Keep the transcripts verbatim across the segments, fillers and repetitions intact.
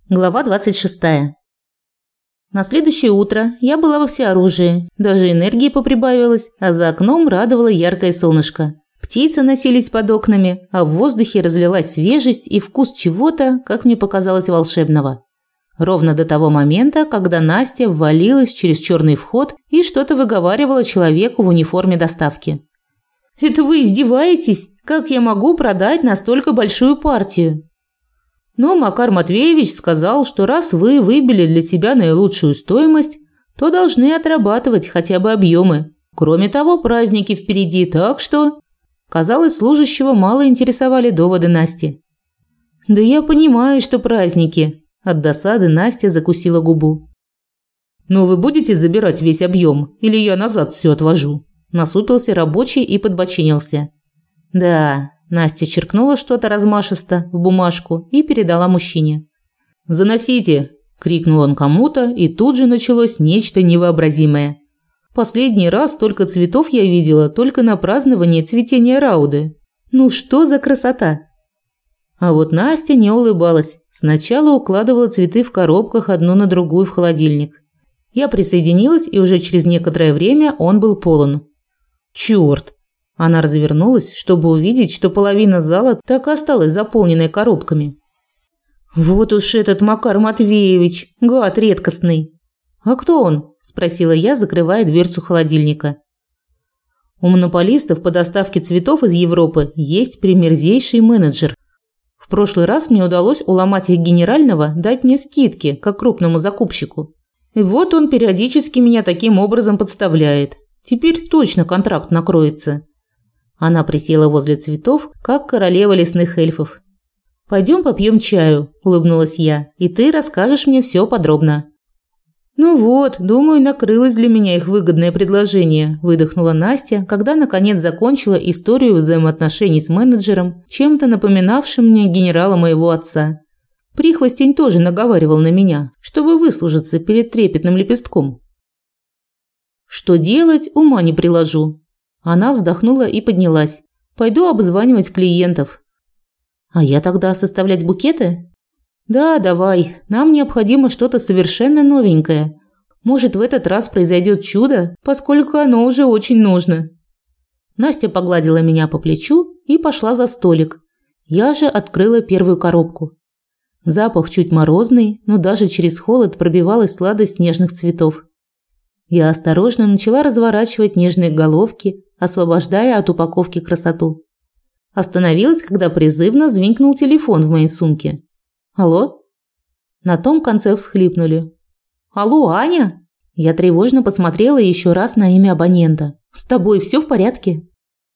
Глава двадцать шестая. На следующее утро я была во всеоружии, даже энергии поприбавилось, а за окном радовало яркое солнышко. Птицы носились под окнами, а в воздухе разлилась свежесть и вкус чего-то, как мне показалось, волшебного. Ровно до того момента, когда Настя ввалилась через черный вход и что-то выговаривала человеку в униформе доставки. «Это вы издеваетесь? Как я могу продать настолько большую партию?» Но Макар Матвеевич сказал, что раз вы выбили для себя наилучшую стоимость, то должны отрабатывать хотя бы объемы. Кроме того, праздники впереди, так что... Казалось, служащего мало интересовали доводы Насти. «Да я понимаю, что праздники». От досады Настя закусила губу. «Но вы будете забирать весь объем, или я назад все отвожу?» Насупился рабочий и подбочинился. «Да». Настя черкнула что-то размашисто в бумажку и передала мужчине. «Заносите!» – крикнул он кому-то, и тут же началось нечто невообразимое. Последний раз только цветов я видела только на праздновании цветения Рауды. Ну что за красота! А вот Настя не улыбалась. Сначала укладывала цветы в коробках одну на другую в холодильник. Я присоединилась, и уже через некоторое время он был полон. Чёрт! Она развернулась, чтобы увидеть, что половина зала так и осталась заполненной коробками. «Вот уж этот Макар Матвеевич, гад редкостный!» «А кто он?» – спросила я, закрывая дверцу холодильника. «У монополистов по доставке цветов из Европы есть примерзейший менеджер. В прошлый раз мне удалось уломать их генерального дать мне скидки, как крупному закупщику. И вот он периодически меня таким образом подставляет. Теперь точно контракт накроется». Она присела возле цветов, как королева лесных эльфов. «Пойдем попьем чаю», – улыбнулась я, – «и ты расскажешь мне все подробно». «Ну вот, думаю, накрылось для меня их выгодное предложение», – выдохнула Настя, когда наконец закончила историю взаимоотношений с менеджером, чем-то напоминавшим мне генерала моего отца. Прихвостень тоже наговаривал на меня, чтобы выслужиться перед трепетным лепестком. «Что делать, ума не приложу». Она вздохнула и поднялась. «Пойду обзванивать клиентов». «А я тогда составлять букеты?» «Да, давай. Нам необходимо что-то совершенно новенькое. Может, в этот раз произойдет чудо, поскольку оно уже очень нужно». Настя погладила меня по плечу и пошла за столик. Я же открыла первую коробку. Запах чуть морозный, но даже через холод пробивалась сладость нежных цветов. Я осторожно начала разворачивать нежные головки, освобождая от упаковки красоту. Остановилась, когда призывно звякнул телефон в моей сумке. «Алло?» На том конце всхлипнули. «Алло, Аня?» Я тревожно посмотрела еще раз на имя абонента. «С тобой все в порядке?»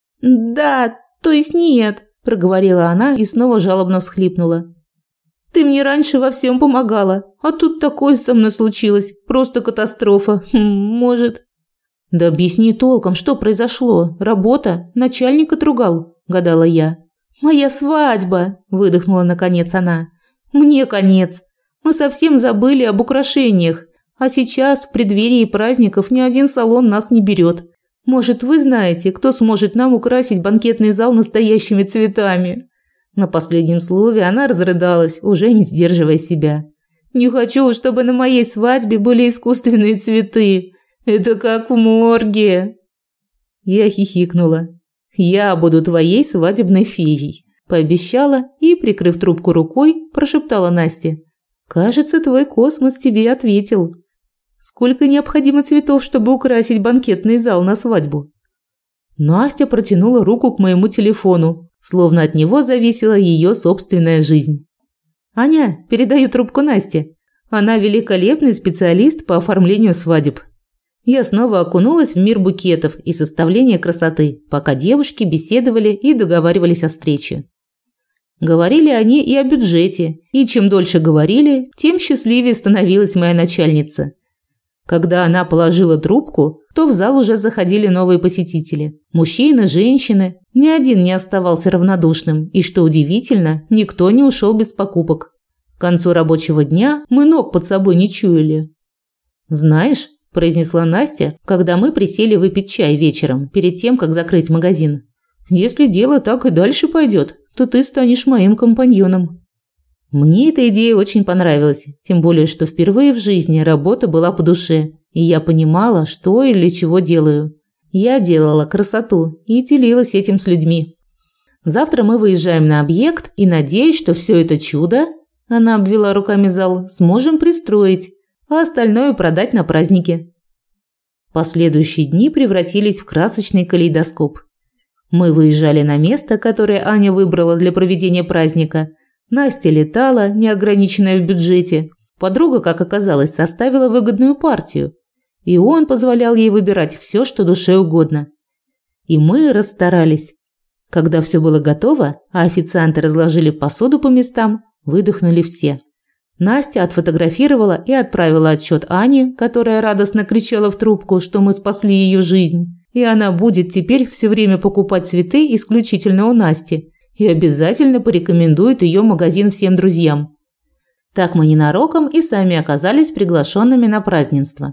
«Да, то есть нет», – проговорила она и снова жалобно всхлипнула. «Ты мне раньше во всем помогала, а тут такое со мной случилось. Просто катастрофа. Может...» «Да объясни толком, что произошло? Работа? Начальник отругал?» – гадала я. «Моя свадьба!» – выдохнула наконец она. «Мне конец. Мы совсем забыли об украшениях, а сейчас в преддверии праздников ни один салон нас не берет. Может, вы знаете, кто сможет нам украсить банкетный зал настоящими цветами?» На последнем слове она разрыдалась, уже не сдерживая себя. «Не хочу, чтобы на моей свадьбе были искусственные цветы. Это как в морге». Я хихикнула. «Я буду твоей свадебной феей», – пообещала и, прикрыв трубку рукой, прошептала Насте. «Кажется, твой космос тебе ответил. Сколько необходимо цветов, чтобы украсить банкетный зал на свадьбу?» Настя протянула руку к моему телефону, словно от него зависела ее собственная жизнь. «Аня, передаю трубку Насте. Она великолепный специалист по оформлению свадеб». Я снова окунулась в мир букетов и составления красоты, пока девушки беседовали и договаривались о встрече. Говорили они и о бюджете, и чем дольше говорили, тем счастливее становилась моя начальница. Когда она положила трубку, то в зал уже заходили новые посетители. Мужчины, женщины, ни один не оставался равнодушным, и, что удивительно, никто не ушел без покупок. К концу рабочего дня мы ног под собой не чуяли. «Знаешь», – произнесла Настя, когда мы присели выпить чай вечером, перед тем, как закрыть магазин. «Если дело так и дальше пойдет, то ты станешь моим компаньоном». Мне эта идея очень понравилась, тем более, что впервые в жизни работа была по душе, и я понимала, что и для чего делаю. Я делала красоту и делилась этим с людьми. Завтра мы выезжаем на объект, и надеюсь, что все это чудо, она обвела руками зал, сможем пристроить, а остальное продать на празднике. Последующие дни превратились в красочный калейдоскоп. Мы выезжали на место, которое Аня выбрала для проведения праздника. Настя летала, неограниченная в бюджете. Подруга, как оказалось, составила выгодную партию. И он позволял ей выбирать все, что душе угодно. И мы расстарались. Когда все было готово, а официанты разложили посуду по местам, выдохнули все. Настя отфотографировала и отправила отчет Ане, которая радостно кричала в трубку, что мы спасли ее жизнь. И она будет теперь все время покупать цветы исключительно у Насти и обязательно порекомендует ее магазин всем друзьям. Так мы ненароком и сами оказались приглашенными на празднество.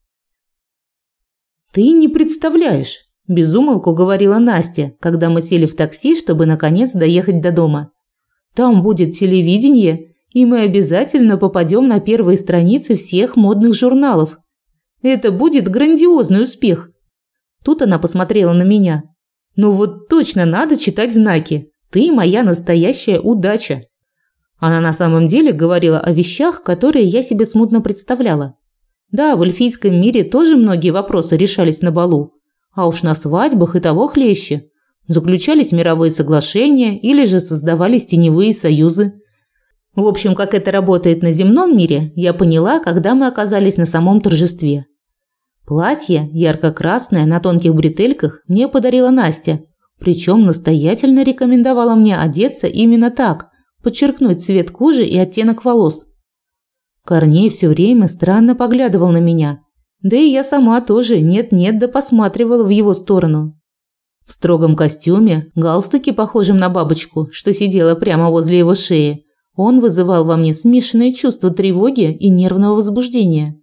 «Ты не представляешь», – безумолку говорила Настя, когда мы сели в такси, чтобы наконец доехать до дома. «Там будет телевидение, и мы обязательно попадем на первые страницы всех модных журналов. Это будет грандиозный успех». Тут она посмотрела на меня. «Ну вот точно надо читать знаки. Ты моя настоящая удача». Она на самом деле говорила о вещах, которые я себе смутно представляла. Да, в эльфийском мире тоже многие вопросы решались на балу. А уж на свадьбах и того хлеще. Заключались мировые соглашения или же создавались теневые союзы. В общем, как это работает на земном мире, я поняла, когда мы оказались на самом торжестве. Платье, ярко-красное, на тонких бретельках, мне подарила Настя. Причем настоятельно рекомендовала мне одеться именно так, подчеркнуть цвет кожи и оттенок волос. Корней все время странно поглядывал на меня. Да и я сама тоже нет-нет да посматривала в его сторону. В строгом костюме, галстуке, похожем на бабочку, что сидела прямо возле его шеи, он вызывал во мне смешанные чувства тревоги и нервного возбуждения.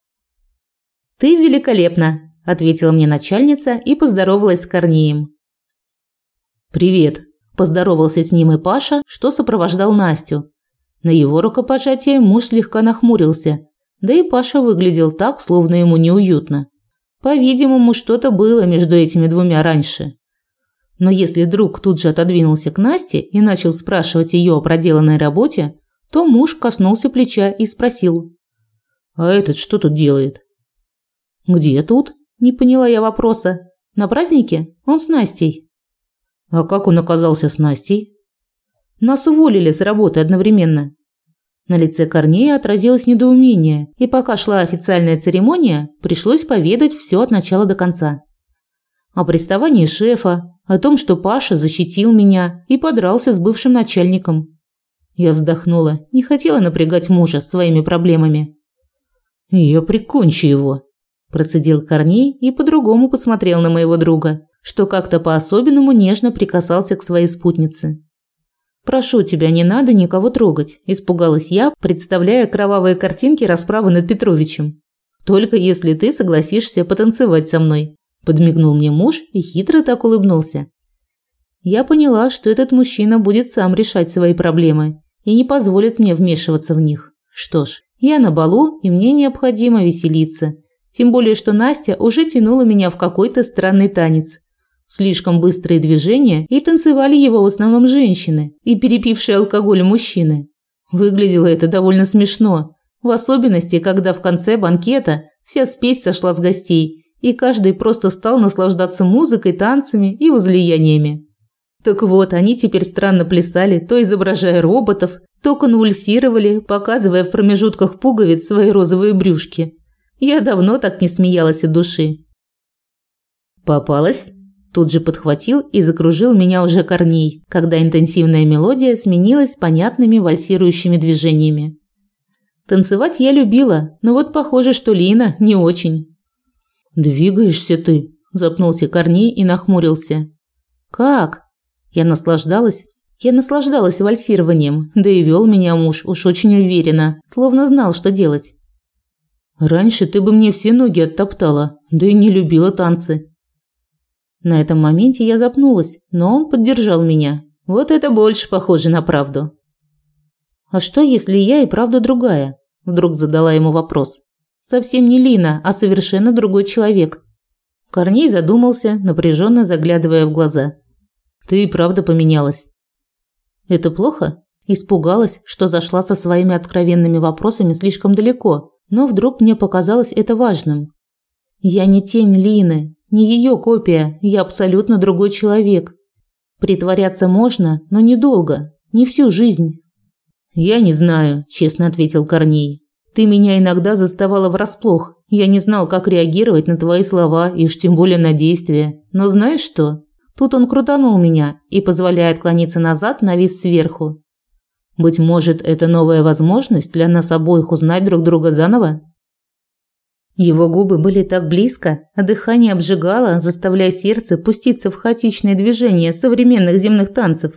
«Ты великолепна», – ответила мне начальница и поздоровалась с Корнеем. «Привет», – поздоровался с ним и Паша, что сопровождал Настю. На его рукопожатие муж слегка нахмурился, да и Паша выглядел так, словно ему неуютно. По-видимому, что-то было между этими двумя раньше. Но если друг тут же отодвинулся к Насте и начал спрашивать ее о проделанной работе, то муж коснулся плеча и спросил: «А этот что тут делает?» «Где тут?» – не поняла я вопроса. «На празднике? Он с Настей». «А как он оказался с Настей?» «Нас уволили с работы одновременно». На лице Корнея отразилось недоумение, и пока шла официальная церемония, пришлось поведать все от начала до конца. О приставании шефа, о том, что Паша защитил меня и подрался с бывшим начальником. Я вздохнула, не хотела напрягать мужа своими проблемами. «Я прикончу его», – процедил Корней и по-другому посмотрел на моего друга, что как-то по-особенному нежно прикасался к своей спутнице. «Прошу тебя, не надо никого трогать», – испугалась я, представляя кровавые картинки расправы над Петровичем. «Только если ты согласишься потанцевать со мной», – подмигнул мне муж и хитро так улыбнулся. Я поняла, что этот мужчина будет сам решать свои проблемы и не позволит мне вмешиваться в них. Что ж, я на балу, и мне необходимо веселиться. Тем более, что Настя уже тянула меня в какой-то странный танец. Слишком быстрые движения, и танцевали его в основном женщины и перепившие алкоголь мужчины. Выглядело это довольно смешно, в особенности, когда в конце банкета вся спесь сошла с гостей, и каждый просто стал наслаждаться музыкой, танцами и возлияниями. Так вот, они теперь странно плясали, то изображая роботов, то конвульсировали, показывая в промежутках пуговиц свои розовые брюшки. Я давно так не смеялась от души. «Попалась?» Тут же подхватил и закружил меня уже Корней, когда интенсивная мелодия сменилась понятными вальсирующими движениями. Танцевать я любила, но вот похоже, что Лина не очень. «Двигаешься ты», – запнулся Корней и нахмурился. «Как?» Я наслаждалась. Я наслаждалась вальсированием, да и вел меня муж уж очень уверенно, словно знал, что делать. «Раньше ты бы мне все ноги оттоптала, да и не любила танцы». На этом моменте я запнулась, но он поддержал меня. Вот это больше похоже на правду. «А что, если я и правда другая?» – вдруг задала ему вопрос. «Совсем не Лина, а совершенно другой человек». Корней задумался, напряженно заглядывая в глаза. «Ты и правда поменялась». «Это плохо?» Испугалась, что зашла со своими откровенными вопросами слишком далеко, но вдруг мне показалось это важным. «Я не тень Лины, не ее копия, я абсолютно другой человек. Притворяться можно, но недолго, не всю жизнь». «Я не знаю», – честно ответил Корней. «Ты меня иногда заставала врасплох. Я не знал, как реагировать на твои слова и уж тем более на действия. Но знаешь что? Тут он крутанул меня и, позволяя отклониться назад, навис сверху. Быть может, это новая возможность для нас обоих узнать друг друга заново?» Его губы были так близко, а дыхание обжигало, заставляя сердце пуститься в хаотичные движения современных земных танцев.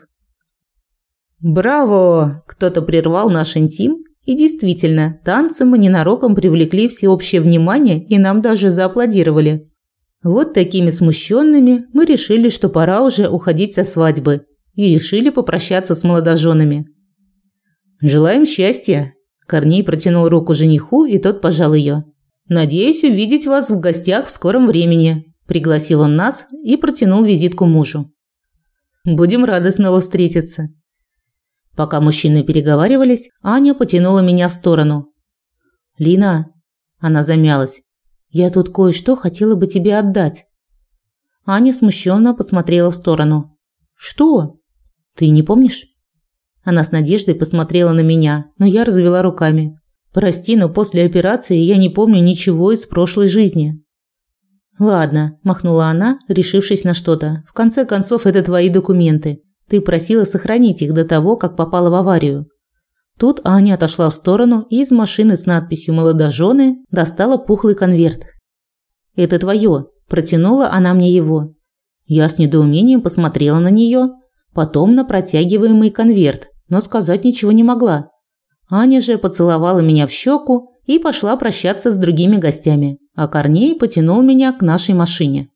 «Браво!» – кто-то прервал наш интим, и действительно, танцы мы ненароком привлекли всеобщее внимание и нам даже зааплодировали. Вот такими смущенными мы решили, что пора уже уходить со свадьбы, и решили попрощаться с молодоженами. «Желаем счастья!» – Корней протянул руку жениху, и тот пожал ее. «Надеюсь увидеть вас в гостях в скором времени», – пригласил он нас и протянул визитку мужу. «Будем рады снова встретиться». Пока мужчины переговаривались, Аня потянула меня в сторону. «Лина», – она замялась, – «я тут кое-что хотела бы тебе отдать». Аня смущенно посмотрела в сторону. «Что? Ты не помнишь?» Она с надеждой посмотрела на меня, но я развела руками. «Прости, но после операции я не помню ничего из прошлой жизни». «Ладно», – махнула она, решившись на что-то. «В конце концов, это твои документы. Ты просила сохранить их до того, как попала в аварию». Тут Аня отошла в сторону и из машины с надписью «Молодожены» достала пухлый конверт. «Это твое», – протянула она мне его. Я с недоумением посмотрела на нее, потом на протягиваемый конверт, но сказать ничего не могла. Аня же поцеловала меня в щеку и пошла прощаться с другими гостями, а Корней потянул меня к нашей машине.